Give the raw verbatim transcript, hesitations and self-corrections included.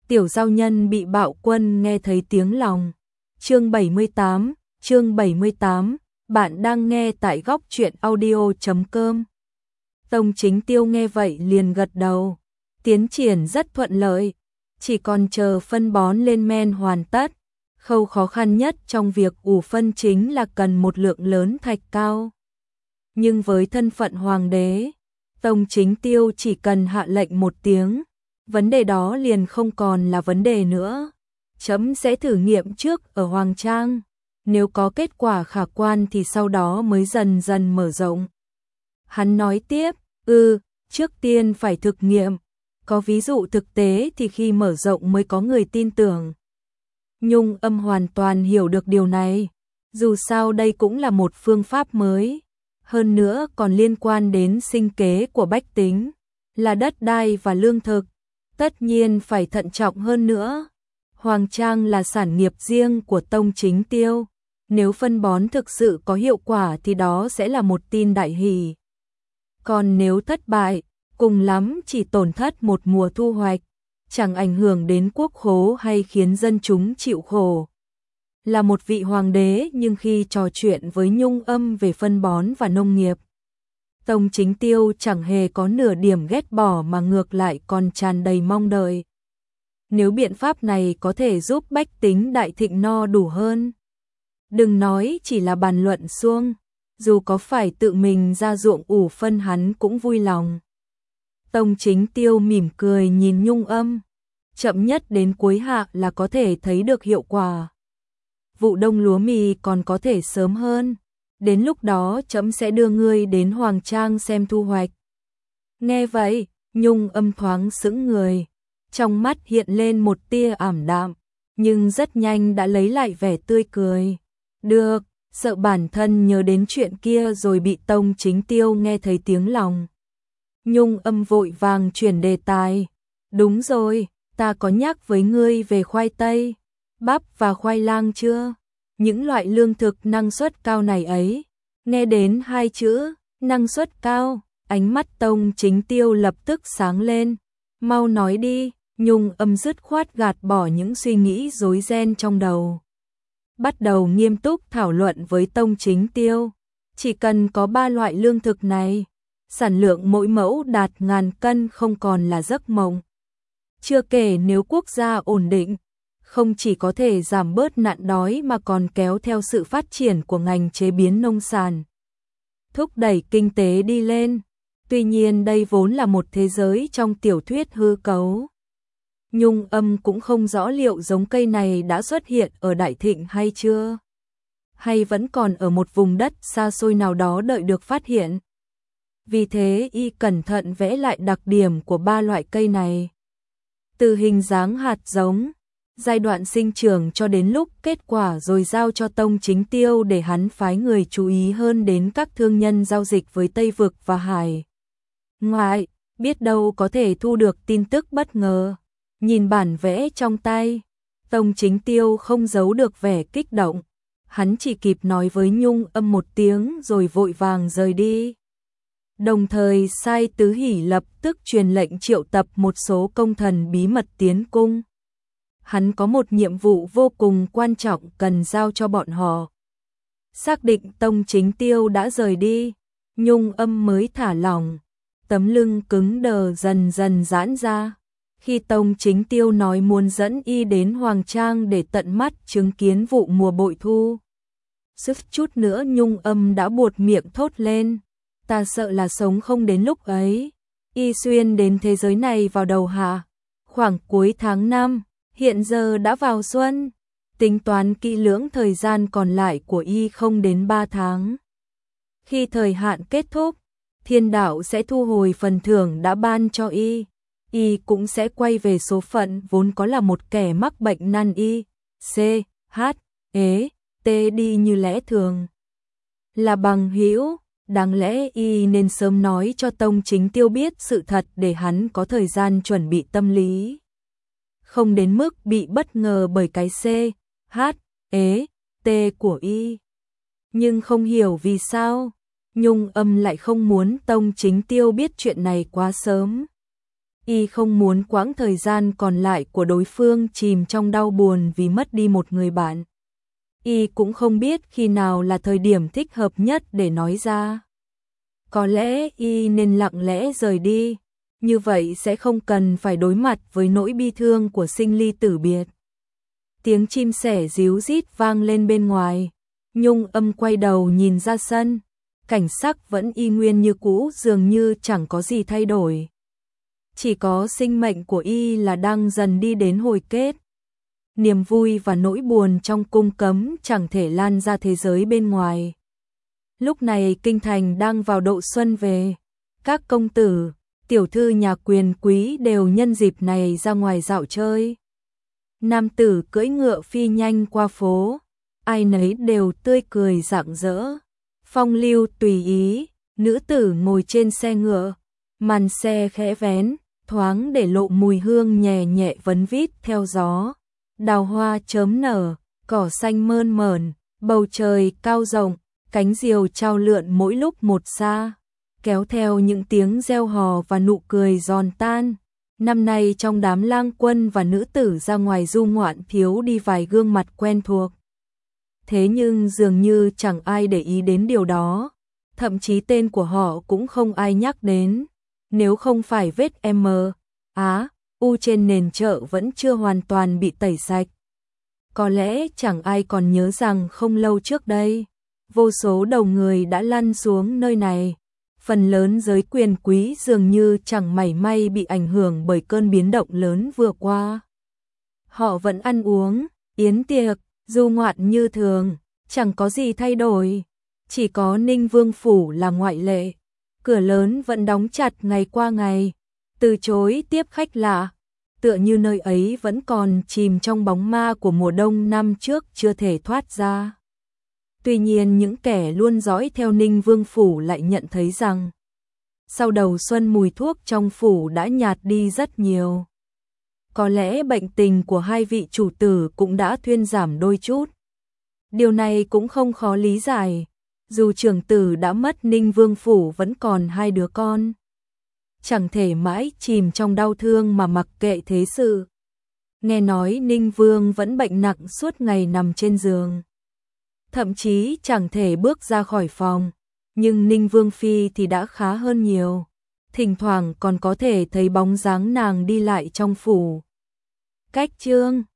Tiểu giao nhân bị bạo quân nghe thấy tiếng lòng. Chương bảy mươi tám, chương bảy mươi tám, bạn đang nghe tại góc truyện audio chấm com. Tông Chính Tiêu nghe vậy liền gật đầu, tiến triển rất thuận lợi, chỉ còn chờ phân bón lên men hoàn tất. Khâu khó khăn nhất trong việc ủ phân chính là cần một lượng lớn thạch cao. Nhưng với thân phận hoàng đế, Tông Chính Tiêu chỉ cần hạ lệnh một tiếng, vấn đề đó liền không còn là vấn đề nữa. Chấm sẽ thử nghiệm trước ở Hoàng Trang, nếu có kết quả khả quan thì sau đó mới dần dần mở rộng. Hắn nói tiếp, ừ, trước tiên phải thực nghiệm, có ví dụ thực tế thì khi mở rộng mới có người tin tưởng. Nhung Âm hoàn toàn hiểu được điều này, dù sao đây cũng là một phương pháp mới, hơn nữa còn liên quan đến sinh kế của bách tính, là đất đai và lương thực, tất nhiên phải thận trọng hơn nữa. Hoàng Trang là sản nghiệp riêng của Tông Chính Tiêu, nếu phân bón thực sự có hiệu quả thì đó sẽ là một tin đại hỷ. Còn nếu thất bại, cùng lắm chỉ tổn thất một mùa thu hoạch, chẳng ảnh hưởng đến quốc khố hay khiến dân chúng chịu khổ. Là một vị hoàng đế nhưng khi trò chuyện với Nhung Âm về phân bón và nông nghiệp, Tông Chính Tiêu chẳng hề có nửa điểm ghét bỏ mà ngược lại còn tràn đầy mong đợi. Nếu biện pháp này có thể giúp bách tính đại thịnh no đủ hơn, đừng nói chỉ là bàn luận suông, dù có phải tự mình ra ruộng ủ phân hắn cũng vui lòng. Tông Chính Tiêu mỉm cười nhìn Nhung Âm, chậm nhất đến cuối hạ là có thể thấy được hiệu quả. Vụ đông lúa mì còn có thể sớm hơn, đến lúc đó chấm sẽ đưa ngươi đến Hoàng Trang xem thu hoạch. Nghe vậy, Nhung Âm thoáng sững người, trong mắt hiện lên một tia ảm đạm, nhưng rất nhanh đã lấy lại vẻ tươi cười. Được, sợ bản thân nhớ đến chuyện kia rồi bị Tông Chính Tiêu nghe thấy tiếng lòng. Nhung Âm vội vàng chuyển đề tài. Đúng rồi, ta có nhắc với ngươi về khoai tây, bắp và khoai lang chưa? Những loại lương thực năng suất cao này ấy. Nghe đến hai chữ, năng suất cao, ánh mắt Tông Chính Tiêu lập tức sáng lên. Mau nói đi. Nhung Âm dứt khoát gạt bỏ những suy nghĩ rối ren trong đầu, bắt đầu nghiêm túc thảo luận với Tông Chính Tiêu. Chỉ cần có ba loại lương thực này, sản lượng mỗi mẫu đạt ngàn cân không còn là giấc mộng. Chưa kể nếu quốc gia ổn định, không chỉ có thể giảm bớt nạn đói mà còn kéo theo sự phát triển của ngành chế biến nông sản, thúc đẩy kinh tế đi lên. Tuy nhiên đây vốn là một thế giới trong tiểu thuyết hư cấu. Nhung Âm cũng không rõ liệu giống cây này đã xuất hiện ở Đại Thịnh hay chưa, hay vẫn còn ở một vùng đất xa xôi nào đó đợi được phát hiện. Vì thế y cẩn thận vẽ lại đặc điểm của ba loại cây này, từ hình dáng hạt giống, giai đoạn sinh trưởng cho đến lúc kết quả, rồi giao cho Tông Chính Tiêu để hắn phái người chú ý hơn đến các thương nhân giao dịch với Tây Vực và Hải Ngoại, biết đâu có thể thu được tin tức bất ngờ. Nhìn bản vẽ trong tay, Tông Chính Tiêu không giấu được vẻ kích động, hắn chỉ kịp nói với Nhung Âm một tiếng rồi vội vàng rời đi. Đồng thời sai Tứ Hỷ lập tức truyền lệnh triệu tập một số công thần bí mật tiến cung. Hắn có một nhiệm vụ vô cùng quan trọng cần giao cho bọn họ. Xác định Tông Chính Tiêu đã rời đi, Nhung Âm mới thả lỏng, tấm lưng cứng đờ dần dần giãn ra. Khi Tông Chính Tiêu nói muốn dẫn y đến Hoàng Trang để tận mắt chứng kiến vụ mùa bội thu, suýt chút nữa Nhung Âm đã buột miệng thốt lên. Ta sợ là sống không đến lúc ấy. Y xuyên đến thế giới này vào đầu hạ, khoảng cuối tháng năm, hiện giờ đã vào xuân. Tính toán kỹ lưỡng thời gian còn lại của y không đến ba tháng. Khi thời hạn kết thúc, thiên đạo sẽ thu hồi phần thưởng đã ban cho y. Y cũng sẽ quay về số phận vốn có là một kẻ mắc bệnh nan y, C, H, E, T đi như lẽ thường. Là bằng hữu, đáng lẽ y nên sớm nói cho Tông Chính Tiêu biết sự thật để hắn có thời gian chuẩn bị tâm lý. Không đến mức bị bất ngờ bởi cái C, H, E, T của y. Nhưng không hiểu vì sao, Nhung Âm lại không muốn Tông Chính Tiêu biết chuyện này quá sớm. Y không muốn quãng thời gian còn lại của đối phương chìm trong đau buồn vì mất đi một người bạn. Y cũng không biết khi nào là thời điểm thích hợp nhất để nói ra. Có lẽ Y nên lặng lẽ rời đi, như vậy sẽ không cần phải đối mặt với nỗi bi thương của sinh ly tử biệt. Tiếng chim sẻ ríu rít vang lên bên ngoài, Nhung Âm quay đầu nhìn ra sân, cảnh sắc vẫn y nguyên như cũ, dường như chẳng có gì thay đổi. Chỉ có sinh mệnh của Y là đang dần đi đến hồi kết. Niềm vui và nỗi buồn trong cung cấm chẳng thể lan ra thế giới bên ngoài. Lúc này kinh thành đang vào độ xuân về, các công tử, tiểu thư nhà quyền quý đều nhân dịp này ra ngoài dạo chơi. Nam tử cưỡi ngựa phi nhanh qua phố, ai nấy đều tươi cười rạng rỡ, phong lưu tùy ý. Nữ tử ngồi trên xe ngựa, màn xe khẽ vén, thoáng để lộ mùi hương nhẹ nhẹ vấn vít theo gió. Đào hoa chớm nở, cỏ xanh mơn mởn, bầu trời cao rộng, cánh diều chao lượn mỗi lúc một xa, kéo theo những tiếng reo hò và nụ cười giòn tan. Năm nay trong đám lang quân và nữ tử ra ngoài du ngoạn thiếu đi vài gương mặt quen thuộc. Thế nhưng dường như chẳng ai để ý đến điều đó, thậm chí tên của họ cũng không ai nhắc đến. Nếu không phải vết M, Á, U trên nền chợ vẫn chưa hoàn toàn bị tẩy sạch. Có lẽ chẳng ai còn nhớ rằng không lâu trước đây, vô số đầu người đã lăn xuống nơi này. Phần lớn giới quyền quý dường như chẳng mảy may bị ảnh hưởng bởi cơn biến động lớn vừa qua. Họ vẫn ăn uống, yến tiệc, du ngoạn như thường, chẳng có gì thay đổi. Chỉ có Ninh Vương Phủ là ngoại lệ. Cửa lớn vẫn đóng chặt ngày qua ngày, từ chối tiếp khách lạ, tựa như nơi ấy vẫn còn chìm trong bóng ma của mùa đông năm trước chưa thể thoát ra. Tuy nhiên những kẻ luôn dõi theo Ninh Vương Phủ lại nhận thấy rằng sau đầu xuân mùi thuốc trong phủ đã nhạt đi rất nhiều. Có lẽ bệnh tình của hai vị chủ tử cũng đã thuyên giảm đôi chút. Điều này cũng không khó lý giải. Dù trưởng tử đã mất, Ninh Vương Phủ vẫn còn hai đứa con. Chẳng thể mãi chìm trong đau thương mà mặc kệ thế sự. Nghe nói Ninh Vương vẫn bệnh nặng suốt ngày nằm trên giường. Thậm chí chẳng thể bước ra khỏi phòng. Nhưng Ninh Vương Phi thì đã khá hơn nhiều. Thỉnh thoảng còn có thể thấy bóng dáng nàng đi lại trong phủ. Cách chương